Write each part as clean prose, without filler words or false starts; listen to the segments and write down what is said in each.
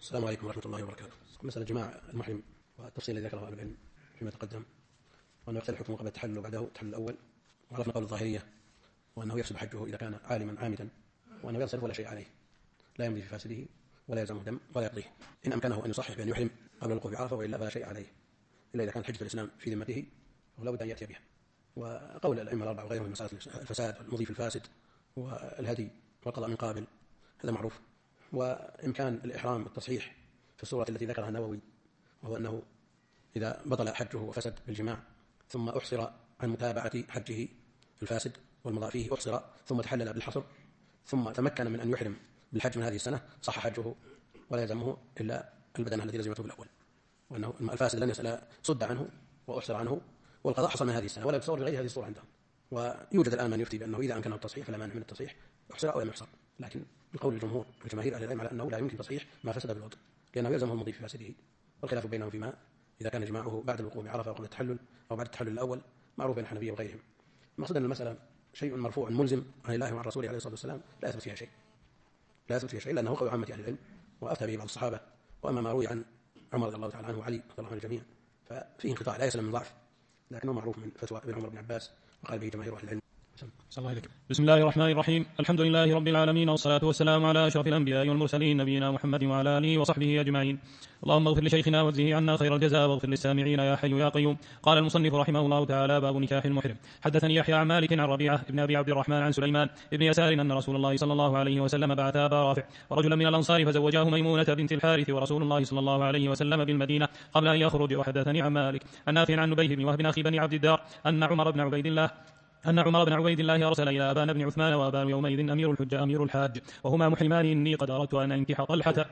السلام عليكم ورحمة الله وبركاته. مسألة جماع المحرم والتفصيل الذي ذكره أهل العلم فيما تقدم، وأنه يختلف حكمه قبل التحلل وبعده التحلل الأول، وعرفنا قول الظاهرية وأنه يفسد حجه إذا كان عالما عامدا، وأنه ينصرف ولا شيء عليه، لا يمضي في فاسده ولا يلزمه دم ولا يقضيه، إن أمكنه أن يصحح بأن يحرم قبل الوقوف بعرفة، وإلا فلا شيء عليه إلا إذا كانت حجة الإسلام في ذمته فلا بد أن يأتي بها. وقول الأئمة الأربعة وغيرهم من مسألة الفساد والمضي في الفاسد والهدي والقضاء من قابل هذا معروف. وإمكان الإحرام والتصحيح في الصورة التي ذكرها النووي، وهو إذا بطل حجه وفسد بالجماع ثم أحصر عن متابعة حجه الفاسد والمضى فيه، أحصر ثم تحلل بالحصر ثم تمكن من أن يحرم بالحج من هذه السنة، صح حجه ولا يلزمه إلا البدنة التي لزمته بالأول، وأنه الفاسد لن يسأل صد عنه وأحصر عنه، والقضاء حصل من هذه السنة ولا يتصور بغير هذه الصورة عندهم. ويوجد الآن من يفتي بأنه إذا أمكنه التصحيح فلا مانع من التصحيح، يحصر أو لم يحصر، لكن القول الجمهور وجماهير أهل العلم على أنه لا يمكن تصحيح ما فسد بالوضع، لأنه يلزمه المضي في فاسده. والخلاف بينهم فيما إذا كان جماعه بعد الوقوف بعرفة وقبل التحلل أو بعد التحلل الأول معروف بين الحنفية وغيرهم. المقصود أن المسألة شيء مرفوع ملزم عن الله وعن رسوله عليه الصلاة والسلام، لا يثبت فيها شيء لأنه قول عامة أهل العلم وأفتى به بعض الصحابة. وأما ما روي عن عمر رضي الله تعالى عنه وعلي رضي الله عن الجميع ففيه انقطاع لا يسلم من ضعف، لكنه معروف من فتوى ابن عمر بن عباس وقال به جماهير أهل العلم. بسم الله الرحمن الرحيم. الحمد لله رب العالمين، والصلاة والسلام على أشرف الأنبياء والمرسلين نبينا محمد وعلى آله وصحبه أجمعين. اللهم اغفر لشيخنا واجزه عنا خير الجزاء، واغفر للسامعين يا حي يا قيوم. قال المصنف رحمه الله تعالى: باب نكاح المحرم. حدثني يحيى عن مالك عن ربيعة بن أبي عبد الرحمن عن سليمان بن يسار أن رسول الله صلى الله عليه وسلم بعث أبا رافع ورجلا من الأنصار فزوجاه ميمونة بنت الحارث ورسول الله صلى الله عليه وسلم بالمدينة قبل أن يخرج. وحدثني عن مالك عن نافع عن نبيه بن وهب أخي بني عبد الدار أن عمر بن عبيد الله أرسل إلى أبان بن عثمان، وأبان يومئذ أمير الحاج، وهما محرمان. إني قد أردت أن أنكح طلحة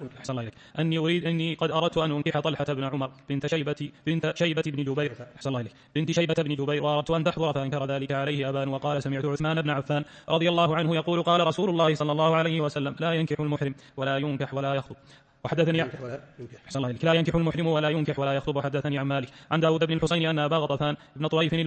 بن عمر بنت شيبة بن جبير، وأردت أن تحضر، فأنكر ذلك عليه أبان، وقال: سمعت عثمان بن عفان رضي الله عنه يقول: قال رسول الله صلى الله عليه وسلم: لا ينكح المحرم ولا ينكح ولا يخطب. وحدثني لا ينكح المحرم ولا ينكح ولا يخطب. وحدثني عن مالك عن داود بن الحسين أن أبا غطفان ابن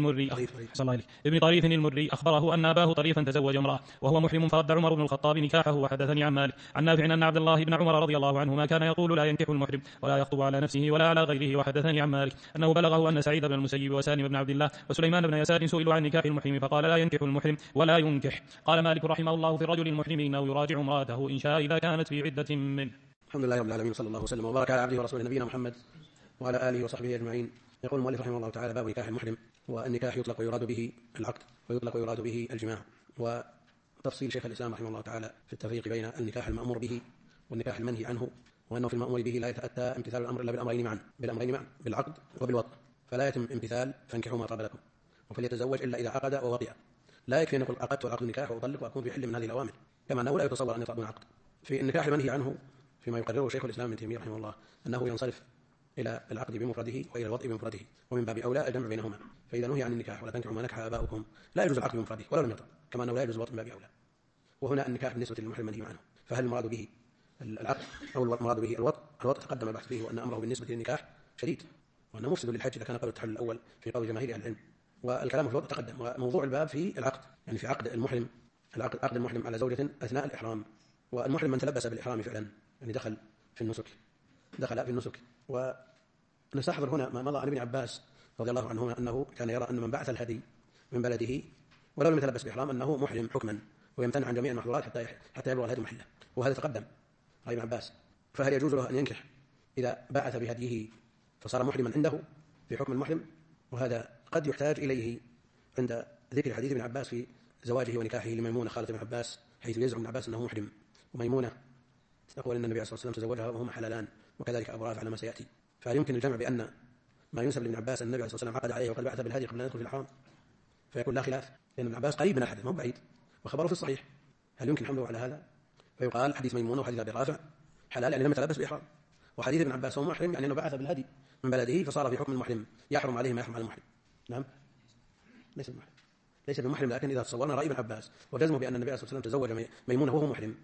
طريف المري أخبره أن أباه طريفا تزوج امرأة وهو محرم، فرد عمر بن الخطاب نكاحه. وحدثني عن مالك عن نافع أن عبد الله بن عمر رضي الله عنهما كان يقول: لا ينكح المحرم ولا يخطب على نفسه ولا على غيره. وحدثني عن مالك أنه بلغه أن سعيد بن المسيب وسالم بن عبد الله وسليمان بن يسار سئلوا عن نكاح المحرم فقال: لا ينكح المحرم ولا ينكح. قال مالك رحمه الله: في الرجل المحرم إنه يراجع امرأته إن شاء إذا كانت في عدة منه. الحمد لله رب العالمين، صلى الله وسلم وبارك على عبده ورسوله نبينا محمد وعلى آله وصحبه أجمعين. يقول المؤلف رحمه الله تعالى: باب نكاح المحرم. والنكاح يطلق ويراد به العقد، ويطلق ويراد به الجماع. وتفصيل شيخ الإسلام رحمه الله تعالى في التفريق بين النكاح المأمور به والنكاح المنهي عنه، وأنه في المأمور به لا يتأتى امتثال الأمر إلا بالأمرين معا بالعقد وبالوطء، فلا يتم امتثال فانكحوا ما طاب لكم، وفليتزوج إلا إذا عقد ووطئ. لا يكفي أن يقول عقدت وعقد النكاح وأطلق وأكون في حل من هذه الأوامر، كما أنه لا يتصور أن يطلق دون عقد. في النكاح المنهي عنه فيما يقرره شيخ الإسلام ابن تيمية رحمه الله أنه ينصرف إلى العقد بمفرده وإلى الوطء بمفرده، ومن باب أولى الجمع بينهما. فإذا نهي عن النكاح ولا تنكحوا ما نكح آباؤكم لا يجوز العقد بمفرده ولا لم يطأ، كما أنه لا يجوز الوطء من باب أولى. وهنا النكاح بالنسبة للمحرم المنهي عنه، فهل المراد به العقد أو المراد به الوطء؟ تقدم البحث فيه، وأن أمره بالنسبة للنكاح شديد، وأنه مفسد للحج إذا كان قبل التحلل الأول في قول جماهير أهل العلم. والكلام في الوطء تقدم، وموضوع الباب في العقد، يعني في عقد المحرم على زوجة أثناء الإحرام. والمحرم من تلبس بالإحرام فعلا، يعني دخل في النسك. ونستحضر هنا ما مضى عن ابن عباس رضي الله عنهما أنه كان يرى أن من بعث الهدي من بلده ولو لم يتلبس بإحرام أنه محرم حكما، ويمتنع عن جميع المحظورات حتى يبلغ الهدي محله، وهذا تقدم عن ابن عباس. فهل يجوز له أن ينكح إذا بعث بهديه فصار محرما عنده في حكم المحرم؟ وهذا قد يحتاج إليه عند ذكر حديث ابن عباس في زواجه ونكاحه لميمونة خالة ابن عباس، حيث يزعم ابن عباس أنه محرم، وميمونة تقول أن النبي صلى الله عليه وسلم تزوجها وهما حلالان، وكذلك أبو رافع على ما سيأتي. فهل يمكن الجمع بأن ما ينسب لابن عباس أن النبي صلى الله عليه وسلم عقد عليه وقد بعث بالهدي قبل أن يدخل في الإحرام، فيكون لا خلاف، لأن ابن عباس قريب من الحدث ما هو بعيد وخبره في الصحيح. هل يمكن حمله على هذا؟ فيقال حديث ميمونة وحديث أبي رافع حلال يعني لم يتلبس بإحرام، وحديث ابن عباس هو محرم يعني أنه بعث بالهدي من بلده فصار في حكم المحرم يحرم عليه ما يحرم على المحرم. نعم، ليس بمحرم، لكن إذا تصورنا رأي ابن عباس وجزمه بأن النبي صلى الله عليه وسلم تزوج ميمونة وهو محرم،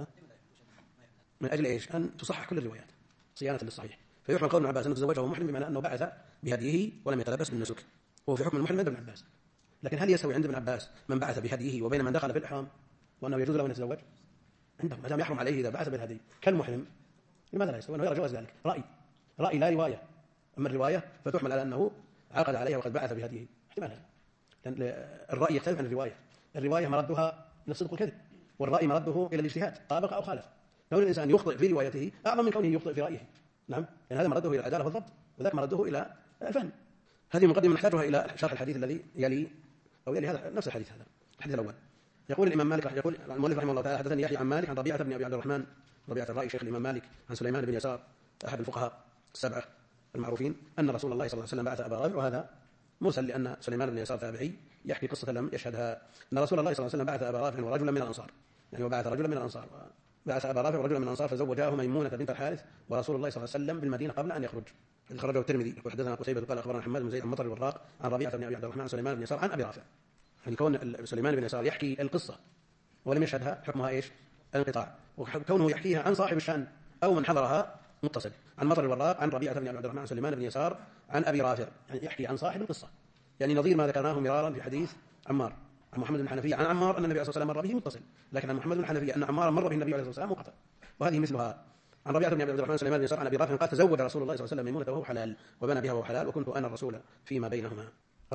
من أجل إيش؟ أن تصحح كل الروايات صيانة للصحيح، فيحمل قول ابن عباس أنه تزوجه وهو محرم بمعنى أنه بعث بهديه ولم يتلبس بالنسك، وهو في حكم المحرم عند ابن عباس. لكن هل يسوي عند ابن عباس من بعث بهديه وبين من دخل في الإحرام وأنه يجوز له أن يتزوج؟ عنده ما دام يحرم عليه إذا بعث بالهدي كالمحرم لماذا لا يستوي؟ أنه يرى جواز ذلك. رأي لا رواية. أما الرواية فتحمل على أنه عقد عليها وقد بعث بهديه، احتمال هذا. لأن الرأي يختلف عن الرواية مردها إلى الصدق والكذب، والرأي مرده إلى الاجتهاد، طابق أو خالف. كون الإنسان يخطئ في روايته أعظم من كونه يخطئ في رأيه. نعم، لأن هذا مرده إلى العدالة والضبط، وذاك مرده إلى الفهم. هذه مقدمة نحتاجها إلى شرح الحديث الذي يلي هذا نفس الحديث الأول. يقول الإمام مالك، يقول المؤلف رحمه الله تعالى: حدثني يحيى عن مالك عن ربيعة بن أبي عبد الرحمن، ربيعة الرأي شيخ الإمام مالك، عن سليمان بن يسار أحد الفقهاء السبعة المعروفين، أن رسول الله صلى الله عليه وسلم بعث أبا رافع، وهذا مرسل لأن سليمان بن يسار تابعي يحكي قصة لم يشهدها، أن رسول الله صلى الله عليه وسلم بعث أبا رافع ورجلا من الأنصار، يعني وبعث رجلا من الأنصار، بعث أبا رافع ورجلا من الأنصار فزوجاه ميمونة بنت الحارث ورسول الله صلى الله عليه وسلم بالمدينة قبل أن يخرج. خرجه الترمذي. وحدثنا قتيبة قال أخبرنا حماد بن زيد عن مطر الوراق عن ربيعة بن أبي عبد الرحمن عن سليمان بن يسار عن أبي رافع. يعني كون سليمان بن يسار يحكي القصة ولم يشهدها حكمها إيش؟ الانقطاع. وكونه يحكيها عن صاحب الشأن أو من حضرها متصل. عن مطر الوراق عن ربيعة بن أبي عبد الرحمن عن سليمان بن يسار عن أبي رافع، يعني يحكي عن صاحب القصة، يعني نظير ما ذكرناه مرارا في حديث عمار عن محمد بن الحنفية عن عمار أن النبي صلى الله عليه وسلم مر به متصل، لكن عن محمد بن الحنفية أن عمار مر به النبي عليه الصلاة والسلام منقطع. وهذه مثلها. عن ربيعة بن أبي عبد الرحمن سليمان بن يسار عن أبي رافع قال: تزوج رسول الله صلى الله عليه وسلم ميمونة وهو حلال وبنى بها وهو حلال، وكنت أنا الرسول فيما بينهما.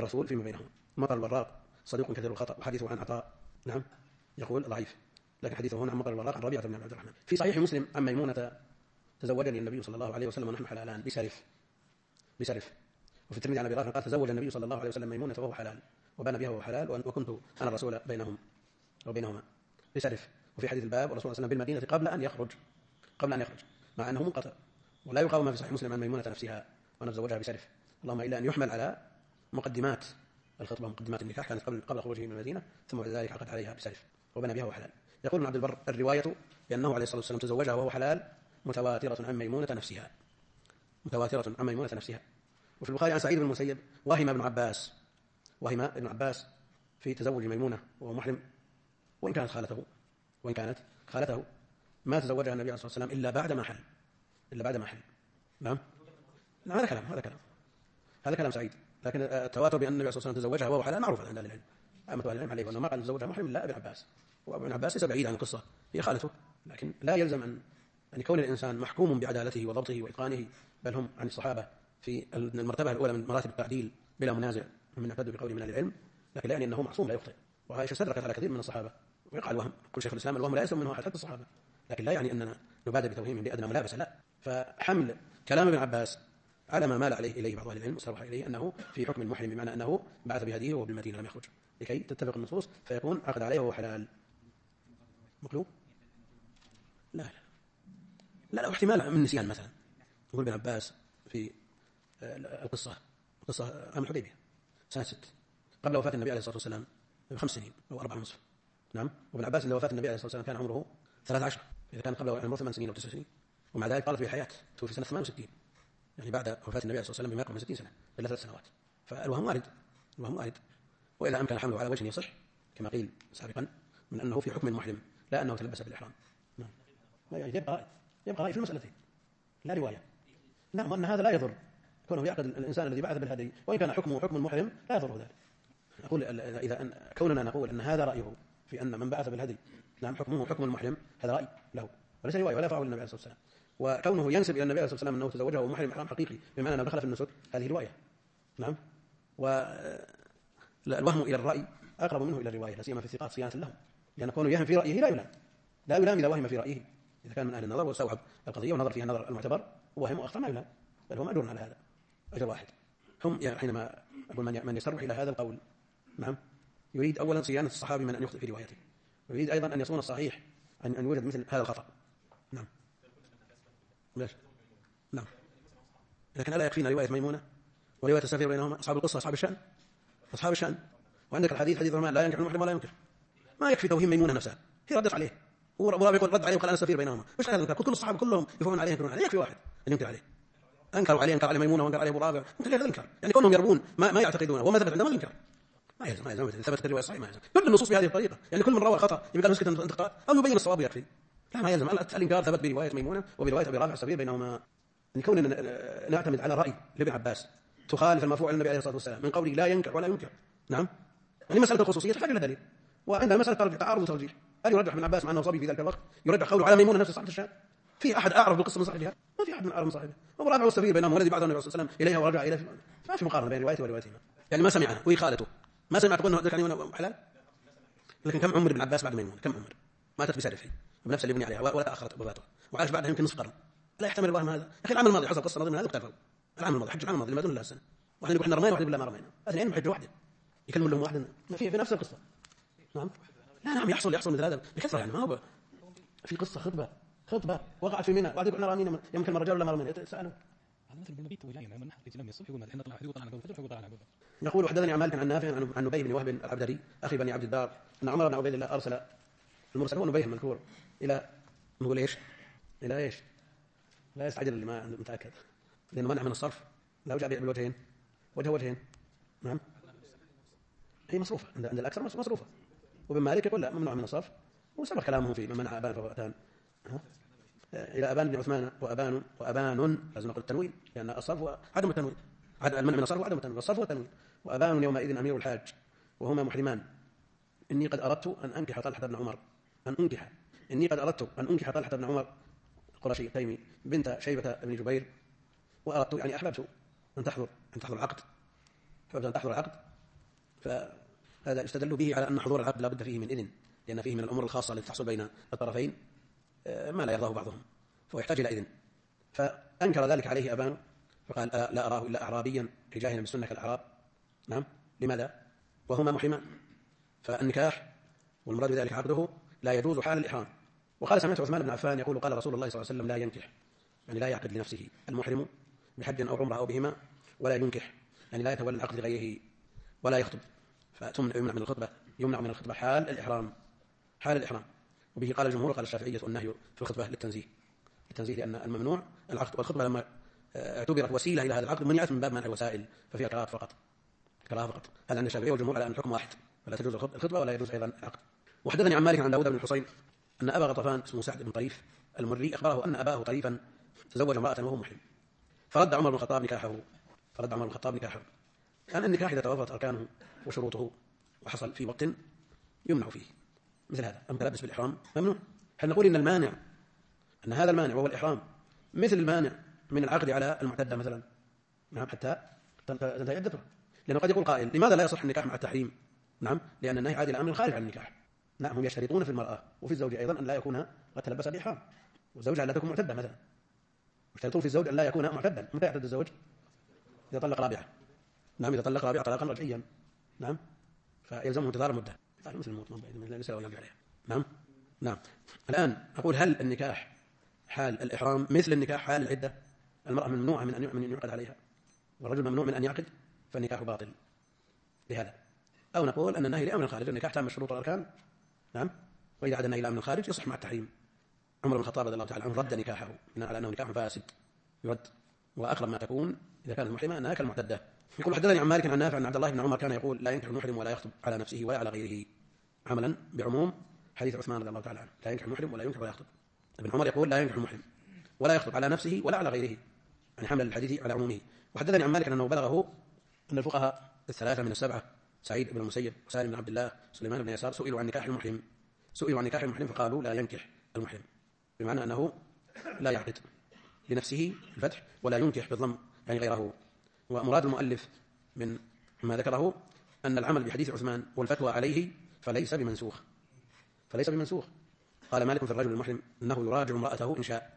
مطر الوراق صديق كثير الخطأ وحديثه عن عطاء نعم يقول ضعيف، لكن حديثه هنا عن مطر الوراق عن ربيعة بن أبي عبد الرحمن. في صحيح مسلم عن ميمونة: تزوجني النبي صلى الله عليه وسلم ونحن حلالان بسرف. وفي الترمذي عن أبي رافع قال: تزوج النبي صلى الله عليه وسلم ميمونة وهو حلال وبنى بها وهو حلال، وكنت أنا الرسول بينهما بسرف. وفي حديث الباب: والرسول صلى الله عليه وسلم بالمدينة قبل أن يخرج، مع أنه منقطع. ولا يقاوم في صحيح مسلم عن ميمونة نفسها وأن تزوجها بسرف، اللهم إلا أن يحمل على مقدمات الخطبة ومقدمات النكاح كانت قبل خروجه من المدينة، ثم بعد ذلك عقد عليها بسرف وبنى بها وهو حلال. يقول ابن عبد البر: الرواية بأنه عليه الصلاة والسلام تزوجها وهو حلال متواترة عن ميمونة نفسها. وفي البخاري عن سعيد بن المسيب: وهم ابن عباس في تزوج ميمونة وهو محرم، وإن كانت خالته ما تزوجها النبي صلى الله عليه وسلم إلا بعد ما حل. نعم هذا كلام سعيد، لكن التواتر بأن النبي صلى الله عليه وسلم تزوجها وهو حلال معروف عند أهل العلم، عامة أهل العلم عليه، وأنه ما قال تزوجها محرم إلا ابن عباس، وابن عباس ليس بعيد عن القصة، هي خالته، لكن لا يلزم أن يكون الإنسان محكوم بعدالته وضبطه وإتقانه، بل هم عن الصحابة في المرتبة الأولى من مراتب التعديل بلا منازع من اعتد بقول من أهل العلم، لكن لا يعني أنه معصوم لا يخطئ. وعائشة استدركت على كثير من الصحابة، ويقع الوهم. كل شيخ الإسلام الوهم لا يسلم منه أحد حتى الصحابة، لكن لا يعني أننا نبادر بتوهيم بأدنى ملابس، لا. فحمل كلام ابن عباس على ما مال عليه بعض أهل العلم وصرح إليه أنه في حكم المحرم، بمعنى أنه بعث بهديه وهو بالمدينة لم يخرج، لكي تتفق النصوص فيكون عقد عليه وهو حلال. مقلوب؟ لا احتمال من نسيان مثلا. يقول ابن عباس في القصة عام الحديبية سنة 6 قبل وفاة النبي عليه الصلاة والسلام ب5 سنين أو 4 ونصف. نعم. وابن عباس عند وفاة النبي عليه الصلاة والسلام كان عمره 13، إذا كان قبل عمره 8 سنين أو 9 سنين، ومع ذلك قالت في حياة توفي سنة 68، يعني بعد وفاة النبي عليه الصلاة والسلام بما يقرب من 60 سنة إلا 3 سنوات. فالوهم وارد، وإذا أمكن حمله على وجه يصح كما قيل سابقا من أنه في حكم المحرم لا أنه تلبس بالإحرام. نعم. لا يعني يبقى رأي في المسألتين لا رواية. نعم، وأن هذا لا يضر كونه يعقد الإنسان الذي بعث بالهدي، وإن كان حكمه حكم المحرم لا يضر ذلك. أقول إذا كوننا نقول أن هذا رأيه في أن من بعث بالهدي نعم حكمه حكم المحرم، هذا رأي له وليس رواية ولا يفعله النبي عليه الصلاة والسلام. وكونه ينسب إلى النبي عليه الصلاة والسلام أنه تزوجه ومحرم إحرام حقيقي بمعنى أنه دخل في النسك، هذه رواية. نعم. والوهم إلى الرأي أقرب منه إلى الرواية، لا سيما في الثقات صيانة لهم، لأن كونه يهم في رأيه لا يلام إذا وهم في رأيه، إذا كان من أهل النظر واستوعب القضية ونظر فيها النظر المعتبر وهم وأخطأ ما يلام، بل هو مأجور على هذا أجر واحد. هم حينما أقول من يصرح إلى هذا القول نعم يريد أولا صيانة الصحابي من أن يخطئ في روايته، ويريد أيضا أن يصون الصحيح أن يوجد مثل هذا الخطأ. نعم. ليش؟ نعم. لكن ألا يكفينا رواية ميمونة ورواية السفير بينهما أصحاب القصة أصحاب الشأن، وعندك الحديث حديث الرحمن لا ينكح المحرم ولا ينكر، ما يكفي توهيم ميمونة نفسها، هي ردت عليه ورابع يقول رد عليه وقال أنا السفير بينهما، مش هذا الكلام، كل الصحابة كلهم يفهمون عليه ينكرون عليه، يكفي واحد اللي ينكر عليه، أنكر عليه ميمونة وأنكر عليه أبو رابع، ممكن هذا الإنكار، يعني كونهم يربون ما يعتقدونه وما ثبت عندهم الإنكار، ما يلزم ثبت الرواية الصحيحة، ما يلزم كل النصوص بهذه الطريقة، يعني كل من روى خطأ يبقى مسكت انتقاد أو يبين الصواب يكفي، لا ما يلزم الإنكار ثبت برواية ميمونة وبرواية أبي رافع السفير بينهما. يعني كوننا نعتمد على رأي لابن عباس تخالف المرفوع عن النبي عليه الصلاة والسلام من قوله لا ينكح ولا ينكر، نعم، يعني مسألة الخصوصية تحتاج إلى دليل، وعندها مسألة تعارض وترجيح، هل يرجح ابن عباس مع أنه صبي في ذلك الوقت يرجح قوله على ميمونة نفس صاحبة الشأن في أحد أعرف بالقصة من صاحبها؟ ما في أحد من أعرف من صاحبها. هو رافع السبيل بينهم والذي بعثه النبي صلى الله عليه وسلم إليها ورجع إليها. ما في مقارنة بين روايته وروايتهما. يعني ما سمعها وهي خالته، ما سمعت تقول انه ذكر يعني حلال. لكن كم عمر ابن عباس بعد ميمونه؟ كم عمر؟ ماتت بسرفه بنفس اللي بني عليها ولا تاخرت وفاته، وعاش بعدها يمكن نصف قرن. لا يحتمل الوهم هذا. اخي العام الماضي حصل قصه نظير من هذا اختلفوا. العام الماضي حج العام الماضي ما دون الله سنه، واحد يقول احنا رمينا واحد يقول لا ما رمينا، اثنين بحجه واحده يكلموا لهم واحد في نفس القصه. نعم لا نعم يحصل مثل هذا بكثره، يعني ما هو في قصه خطبه وقعت في منى، واحد يقول احنا رمينا يمكن رجال ولا ما رمينا، تسالوا هذا مثل بالمبيت ولايه لما نحن لم الصبح يقول ما الحين طلع وطلع على الفتح وطلع على الفتح. يقول وحدثني عن مالك عن نافع عن نبيه بن وهب العبدري اخي بني عبد الدار ان عمر بن عبيد الله ارسل المرسل هو نبيه المذكور الى نقول ايش؟ الى ايش؟ لا يستعجل اللي ما متاكد لانه منع من الصرف، لا وجه بالوجهين وجهين. نعم هي مصروفه عند الاكثر مصروفه، وابن مالك يقول لا ممنوع من الصرف، وسبق كلامه في من منع ابان فواتان الى ابان بن عثمان وابان لازم نقول التنوين لان الصرف وعدم التنوين، المنع من الصرف وعدم التنوين، والصرف والتنوين. وابان يومئذ امير الحاج وهما محرمان. اني قد اردت ان انكح طلحه بن عمر القرشي التيمي بنت شيبه بن جبير، واردت يعني احببت ان تحضر العقد. فهذا يستدل به على ان حضور العقد لا بد فيه من اذن، لان فيه من الامور الخاصه التي تحصل بين الطرفين ما لا يرضاه بعضهم، فهو يحتاج الى اذن. فانكر ذلك عليه ابان فقال لا اراه الا اعرابيا جاهلا بالسنه كالاعراب. نعم لماذا؟ وهما محرمان، فالنكاح والمراد بذلك عقده لا يجوز حال الإحرام. وقال سمعت عثمان بن عفان يقول قال رسول الله صلى الله عليه وسلم لا ينكح يعني لا يعقد لنفسه المحرم بحج أو عمرة أو بهما، ولا ينكح يعني لا يتولى العقد لغيره، ولا يخطب. يمنع من الخطبة حال الإحرام. وبه قال الجمهور قال الشافعية النهي في الخطبة للتنزيه لأن الممنوع العقد، والخطبة لما اعتبرت وسيلة إلى هذا العقد منعت من باب منع الوسائل ففيها كراهة فقط. هذا عند الشافعية والجمهور على أن الحكم واحد، فلا تجوز الخطبة ولا يجوز أيضا العقد. وحدثني عن مالك عن داود بن الحصين أن أبا غطفان اسمه سعد بن طريف المري أخبره أن أباه طريفا تزوج امرأة وهو محرم، فرد عمر بن الخطاب نكاحه. كان النكاح إذا توافرت أركانه وشروطه وحصل في وقت يمنع فيه مثل هذا، أما تلبس بالإحرام ممنوع. هل نقول أن هذا المانع وهو الإحرام مثل المانع من العقد على المعتدة مثلا؟ نعم حتى تنتهي عدته، لأنه قد يقول قائل لماذا لا يصح النكاح مع التحريم؟ نعم لأن النهي عادي الأمر خارج عن النكاح. نعم هم يشترطون في المرأة وفي الزوج أيضا أن لا يكون قد تلبس بإحرام، والزوجة لا تكون معتدة مثلا، يشترطون في الزوج أن لا يكون معتدا. متى يعتد الزوج؟ إذا طلق رابعة. نعم إذا طلق رابعة طلاقا رجعيا. نعم فيلزمه انتظار مدة مثل الموت ليس له يرجع عليها. نعم الآن أقول هل النكاح حال الإحرام مثل النكاح حال العدة؟ المرأة ممنوعة من أن يعقد عليها، والرجل ممنوع من أن يعقد، فالنكاح باطل لهذا. أو نقول أن النهي لأمر الخارج، النكاح تام الشروط والأركان. نعم وإذا عاد النهي لأمر الخارج يصح مع التحريم. عمر بن الخطاب رضي الله تعالى عنه رد نكاحه بناء على أنه نكاح فاسد يرد، وأقرب ما تكون إذا كانت محرمة أنها كالمعتدة. يقول حدثني عن مالك عن نافع عن عبد الله بن عمر كان يقول لا ينكح المحرم ولا يخطب على نفسه ولا على غيره، عملا بعموم حديث عثمان رضي الله تعالى عنه لا ينكح المحرم ولا ينكح ولا يخطب. ابن عمر يقول لا ينكح المحرم ولا يخطب على نفسه ولا على غيره، يعني حمل الحديث على عمومه. وحدثني عن مالك أنه بلغه أن الفقهاء الثلاثة من السبعة سعيد بن المسيب وسالم بن عبد الله سليمان بن يسار سئلوا عن نكاح المحرم فقالوا لا ينكح المحرم، بمعنى أنه لا يعقد لنفسه الفتح ولا ينكح بالضم يعني غيره. ومراد المؤلف من ما ذكره أن العمل بحديث عثمان والفتوى عليه فليس بمنسوخ. قال مالك في الرجل المحرم أنه يراجع امرأته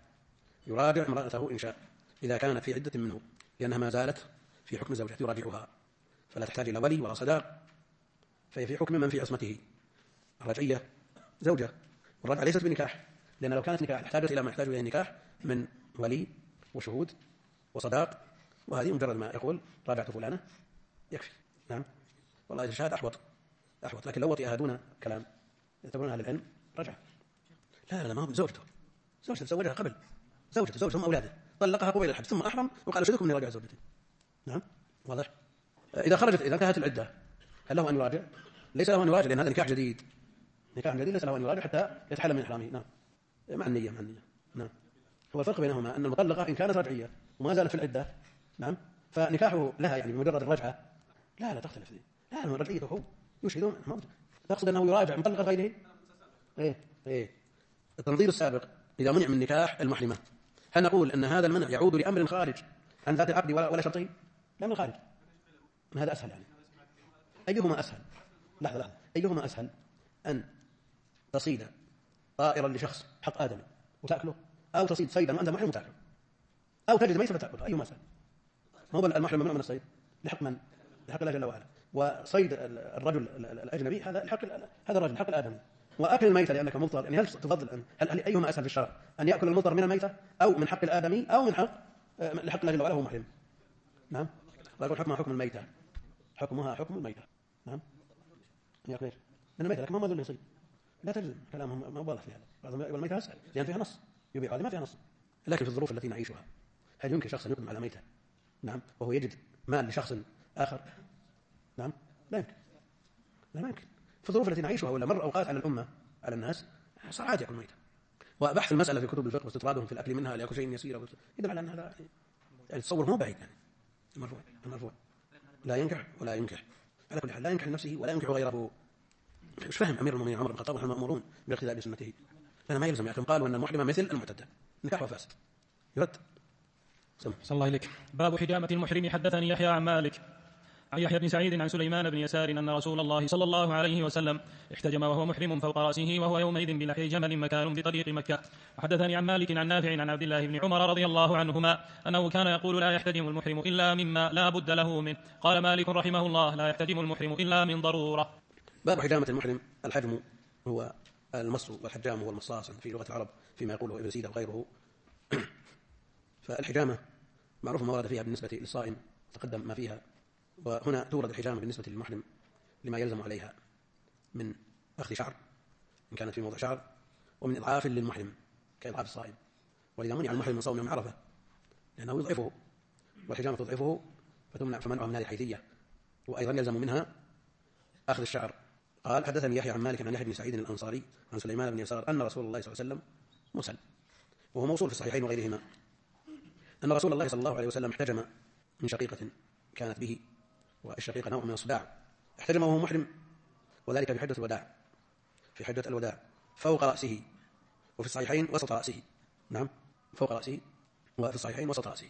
إن شاء إذا كانت في عدة منه، لأنها ما زالت في حكم زوجته يراجعها فلا تحتاج إلى ولي ولا صداق، فهي في حكم من في عصمته. الرجعية زوجة والرجعة ليست بنكاح، لأن لو كانت نكاح احتاجت إلى ما يحتاج إليه النكاح من ولي وشهود وصداق، وهذه مجرد ما يقول راجعت فلانة يكفي. نعم والله الشهادة أحوط، لكن لو وطئها دون كلام يعتبرون أهل العلم رجع. لا ما هو زوجته تزوجها قبل، زوجته هم أولاده، طلقها قبيل الحج ثم أحرم وقال أشهدكم إني راجع زوجتي. نعم واضح. إذا انتهت العدة هل له أن يراجع؟ ليس له أن يراجع، لأن هذا نكاح جديد ليس له أن يراجع حتى يتحلل من إحرامه. نعم مع النية. نعم هو الفرق بينهما أن المطلقة إن كانت رجعية وما زالت في العدة نعم فنكاحه لها يعني بمجرد الرجعة لا تختلف ذي. لا الرجعية هو يشهدون تقصد أنه يراجع مطلقة غيره. التنظير السابق إذا منع من نكاح المحرمة، هل نقول أن هذا المنع يعود لأمر خارج عن ذات العقد ولا شرطه؟ لأمر خارج. هذا أسهل يعني. أيهما أسهل؟ لحظة أيهما أسهل، أن تصيد طائرا لشخص حق آدمي وتأكله، أو تصيد صيدا وأنت محرم وتأكله، أو تجد ميتة فتأكله؟ أيهما أسهل؟ هو المحرم ممنوع من الصيد لحق من؟ لحق الله جل وعلا. وصيد الرجل الأجنبي هذا الرجل حق الآدمي. وأكل الميتة لأنك مضطر، يعني هل تفضل هل أيهما أسهل في الشرع، أن يأكل المضطر من الميتة أو من حق الآدمي أو من لحق الله جل وعلا هو محرم؟ نعم. ويقول حكمها حكم الميتة، حكمها حكم الميتة. نعم. يأكل لأن الميتة لكن ما ذل يصيد، لا تجزم كلامهم مبالغ في هذا. بعضهم يقول الميتة أسهل لأن فيها نص يبيع، هذه ما فيها نص. لكن في الظروف التي نعيشها هل يمكن شخص أن يقدم على ميتة نعم وهو يجد مال لشخص آخر؟ نعم لا يمكن. لا ما يمكن. في الظروف التي نعيشها ولا مر أوقات على الأمة على الناس صار عادي يأكل ميتة. وبحث المسألة في كتب الفقه واستطرادهم في الأكل منها ليأكل شيء يسير يدل على أن هذا يعني تصور مو بعيد يعني. المرفوع لا ينكح ولا ينكح على كل حال، لا ينكح لنفسه ولا ينكح غيره. مش فهم أمير المؤمنين عمر بن الخطاب ونحن مأمورون بالاقتداء بسنته، لأن ما يلزم. لكن قالوا أن المحرمة مثل المعتدة، نكاح فاسد يرد. صلى الله عليك. باب حجامة المحرم. حدثني يحيى عن مالك عن يحيى بن سعيد عن سليمان بن يسار أن رسول الله صلى الله عليه وسلم احتجم وهو محرم فوق رأسه، وهو يومئذ بلحي جمل مكان بطريق مكة. وحدثني عن مالك عن نافع عن عبد الله بن عمر رضي الله عنهما أنه كان يقول لا يحتجم المحرم إلا مما لا بد له منه. قال مالك رحمه الله لا يحتجم المحرم إلا من ضرورة. باب حجامة المحرم. الحجم هو المص، والحجام هو المصاص في لغة العرب فيما يقوله ابن سيدة وغيره. فالحجامة معروف ما ورد فيها بالنسبة للصائم، تقدم ما فيها. وهنا تورد الحجامة بالنسبة للمحرم لما يلزم عليها من أخذ شعر إن كانت في موضع شعر، ومن إضعاف للمحرم كإضعاف الصائم. ولذا منع المحرم من صوم يوم عرفة لأنه يضعفه، والحجامة تضعفه فتمنع فمنعها من هذه الحيثية. وأيضا يلزم منها أخذ الشعر. قال حدثني يحيى عن مالك عن يحيى بن سعيد الأنصاري عن سليمان بن يسار أن رسول الله صلى الله عليه وسلم مرسل وهو موصول في الصحيحين وغيرهما أن رسول الله صلى الله عليه وسلم احتجم من شقيقة كانت به، والشقيقة نوع من الصداع. احتجم وهو محرم، وذلك في حجة الوداع، في حجة الوداع فوق رأسه، وفي الصحيحين وسط رأسه. نعم فوق رأسه، وفي الصحيحين وسط رأسه.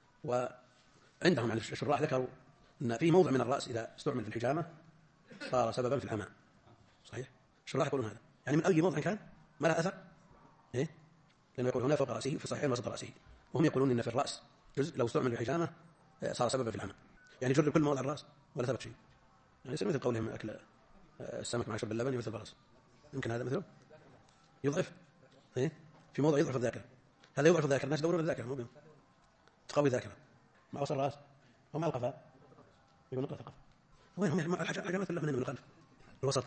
وعندهم يعني الشراح ذكروا أن في موضع من الرأس إذا استعمل في الحجامة صار سببا في العمى. صحيح الشراح يقولون هذا، يعني من أي موضع كان ما له أثر إيه؟ لأنه يقول هنا فوق رأسه في الصحيحين وسط رأسه، وهم يقولون إن في الرأس جزء لو استعمل في الحجامة صار سببا في العمى، يعني جرب كل موضع الرأس ولا ثبت شيء. يعني يصير مثل قولهم أكل السمك مع شرب اللبن يمثل البرص، يمكن هذا مثله يضعف إيه؟ في موضع يضعف الذاكرة، هذا يضعف الذاكرة. الناس يدورون الذاكرة مو بهم تقوي الذاكرة مع وصل الرأس ومع القفاء يقول نقرأ ثقف. وين هم الحجامات كلها من الخلف الوسط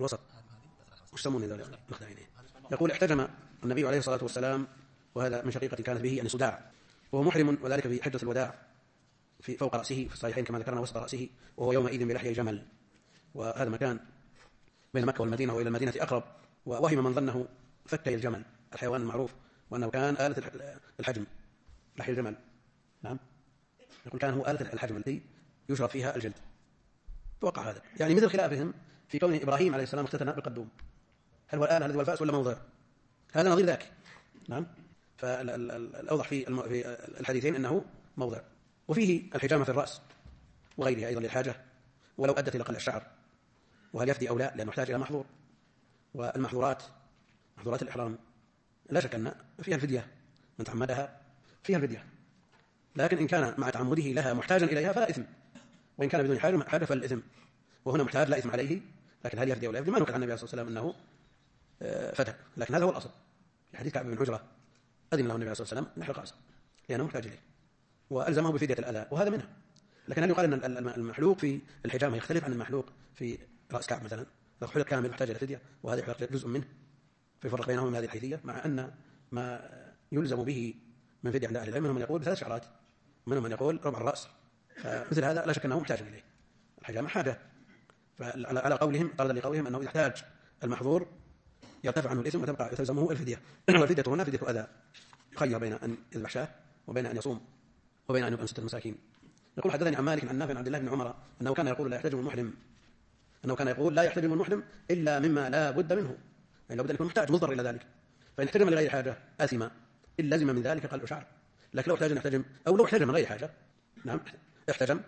وش يسمون ذلك مخدعين. يقول احتجم النبي عليه الصلاة والسلام وهذا من شقيقة كانت به يعني صداع، وهو محرم، وذلك في حجة الوداع في فوق رأسه في الصحيحين كما ذكرنا وسط رأسه، وهو يومئذ بلحية جمل. وهذا مكان بين مكة والمدينة وإلى المدينة أقرب، ووهم من ظنه فكي الجمل الحيوان المعروف، وأنه كان آلة الحجم لحية الجمل. نعم يقول كان هو آلة الحجم التي يشرب فيها الجلد. توقع هذا يعني مثل خلافهم في كون إبراهيم عليه السلام اختتن بقدوم، هل هو الآلة الذي هو الفأس ولا موضع؟ هذا نظير ذاك. نعم فالأوضح في الحديثين أنه موضع. وفيه الحجامة في الرأس وغيرها أيضا للحاجة ولو أدت إلى قلع الشعر، وهل يفدي أو لا لأنه يحتاج إلى محظور. والمحظورات محظورات الإحرام لا شك أن فيها الفدية، من تعمدها فيها الفدية، لكن إن كان مع تعمده لها محتاجا إليها فلا إثم، وإن كان بدون حاجة فالإثم. وهنا محتاج لا إثم عليه، لكن هل يفدي أو لا يفدي؟ ما نقل عن النبي صلى الله عليه وسلم أنه فتى، لكن هذا هو الأصل. في حديث كعب بن حجرة أذن له النبي صلى الله عليه وسلم نحر رأسه لأنه محتاج إليه وألزمه بفدية الأذى، وهذا منها. لكن هل يقال أن المحلوق في الحجامة يختلف عن المحلوق في رأس كعب مثلا؟ لو حلق كامل محتاج إلى فدية وهذا يحلق جزء منه، فيفرق بينهم من هذه الحيثية، مع أن ما يلزم به من فدية عند أهل العلم منهم من يقول ب3 شعرات، منهم من يقول ربع الرأس. فمثل هذا لا شك أنه محتاج إليه. الحجامة حاجة، فعلى قولهم طردا لقولهم أنه يحتاج المحظور يرتفع عنه الإثم وتبقى يلزمه الفدية. والفدية هنا فدية أذى، يخير بين أن يذبح شاة وبين أن يصوم وبين أن يطعم 6 مساكين. يقول حدثني عن مالك عن نافع عن عبد الله بن عمر أنه كان يقول لا يحتجم المحرم، أنه كان يقول لا يحتجم المحرم إلا مما لا بد منه، يعني لا بد أن يكون محتاج مضطر إلى ذلك. فإن احتجم لغير حاجة آثم، إن لزم من ذلك قلع شعر. لكن لو احتاج أن يحتجم أو لو احتجم من غير حاجة، نعم احتجم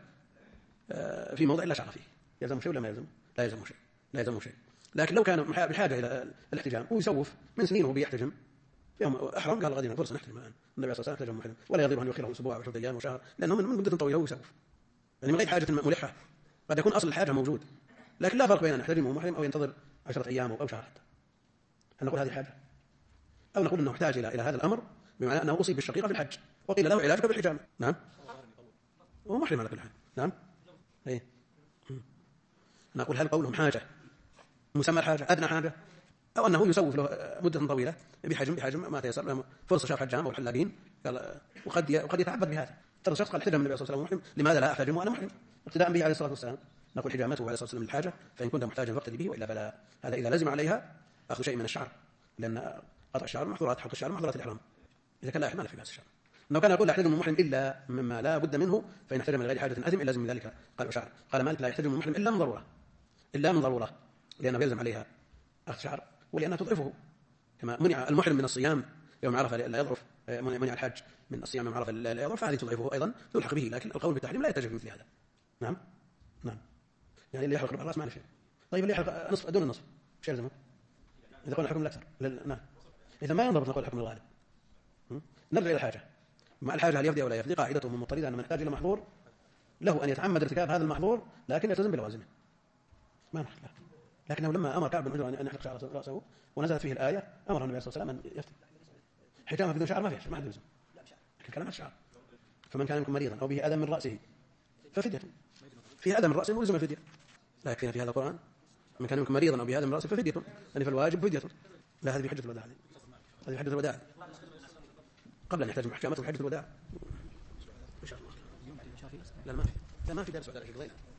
في موضع لا شعر فيه، يلزم شيء ولا ما يلزم؟ لا يلزم شيء، لا يلزم شيء. لكن لو كان بحاجة إلى الاحتجام ويسوف من سنين وهو بيحتجم فيهم أحرم، قال غدنا فرصة نحتجم الآن، النبي صلى الله عليه وسلم احتجم محرم، ولا يضر أن يؤخره أسبوع أو 10 أيام وشهر، لأنه من مدة طويلة هو يسوف، يعني من غير حاجة ملحة. قد يكون أصل الحاجة موجود، لكن لا فرق بين أن يحتجم وهو محرم أو ينتظر 10 أيام أو شهر حتى. هل نقول هذه حاجة؟ أو نقول أنه احتاج إلى هذا الأمر بمعنى أنه أصيب بالشقيقة في الحج وقيل له علاجك بالحجامة. نعم، هو محرم على كل حال. نعم، إيه. نقول هل قولهم حاجة مسمى الحاجة أدنى حاجة، أو أنه يسوف له مدة طويلة بحجم ما تيسر له فرصة شاف حجام أو الحلاقين قال وقد يتعبد بهذا. ترى الشخص قال احتجم النبي صلى الله عليه وسلم محرم، لماذا لا أحتجم وأنا محرم؟ اقتداء به عليه الصلاة والسلام. نقول حجامته عليه الصلاة والسلام للحاجة، فإن كنت محتاجا فاقتدي به، وإلا فلا. هذا إذا لزم عليها أخذ شيء من الشعر، لأن قطع الشعر محظورات، حلق الشعر محظورات الإحرام، إذا كان لا إحمال في بأس الشعر. إنه كان يقول لا يحتجم المحرم إلا مما لا بد منه، فإن احتجم من غير حاجة أثم إن لازم من ذلك قال شعر. قال مالك لا يحتجم المحرم إلا من ضرورة، لأنه يلزم عليها أخذ شعر ولأنها تضعفه، كما منع المحرم من الصيام يوم عرفة لا يضعف، منع الحج من الصيام يوم عرفة لا يضعف، فهذه تضعفه أيضا تلحق به. لكن القول بالتحريم لا يتجه في مثل هذا. نعم، يعني اللي يحرق ربع الرأس ما نفع. طيب اللي يحرق نصف دون النصف ايش يلزمه؟ إذا قلنا الحكم الأكثر نعم، إذا ما ينضبط نقول الحكم الغالب. نرجع إلى الحاجة. مع الحاجة هل يفدي أو لا يفدي؟ قاعدته من مضطردة أن من يحتاج إلى محظور له أن يتعمد ارتكاب هذا المحظور لكن يلتزم بلوازمه، ما نحن. لكنه لما أمر كعب بن عجرة أن يحلق شعر رأسه ونزلت فيه الآية أمر النبي صلى الله عليه وسلم أن يفتي. حجامة بدون شعر ما فيها، ما حد يلزم، لكن كلام الشعر. فمن كان منكم مريضا أو به أذى من رأسه ففدية، فيه أذى من رأسه ملزم الفدية. لكن في هذا القرآن من كان منكم مريضا أو به أذى من رأسه ففدية، يعني فالواجب فدية. لا، هذه في حجة الوداع، هذه حجة الوداع قبل أن يحتاج حجامته في حجة الوداع إن شاء الله. لا ما في درس ولا شيء.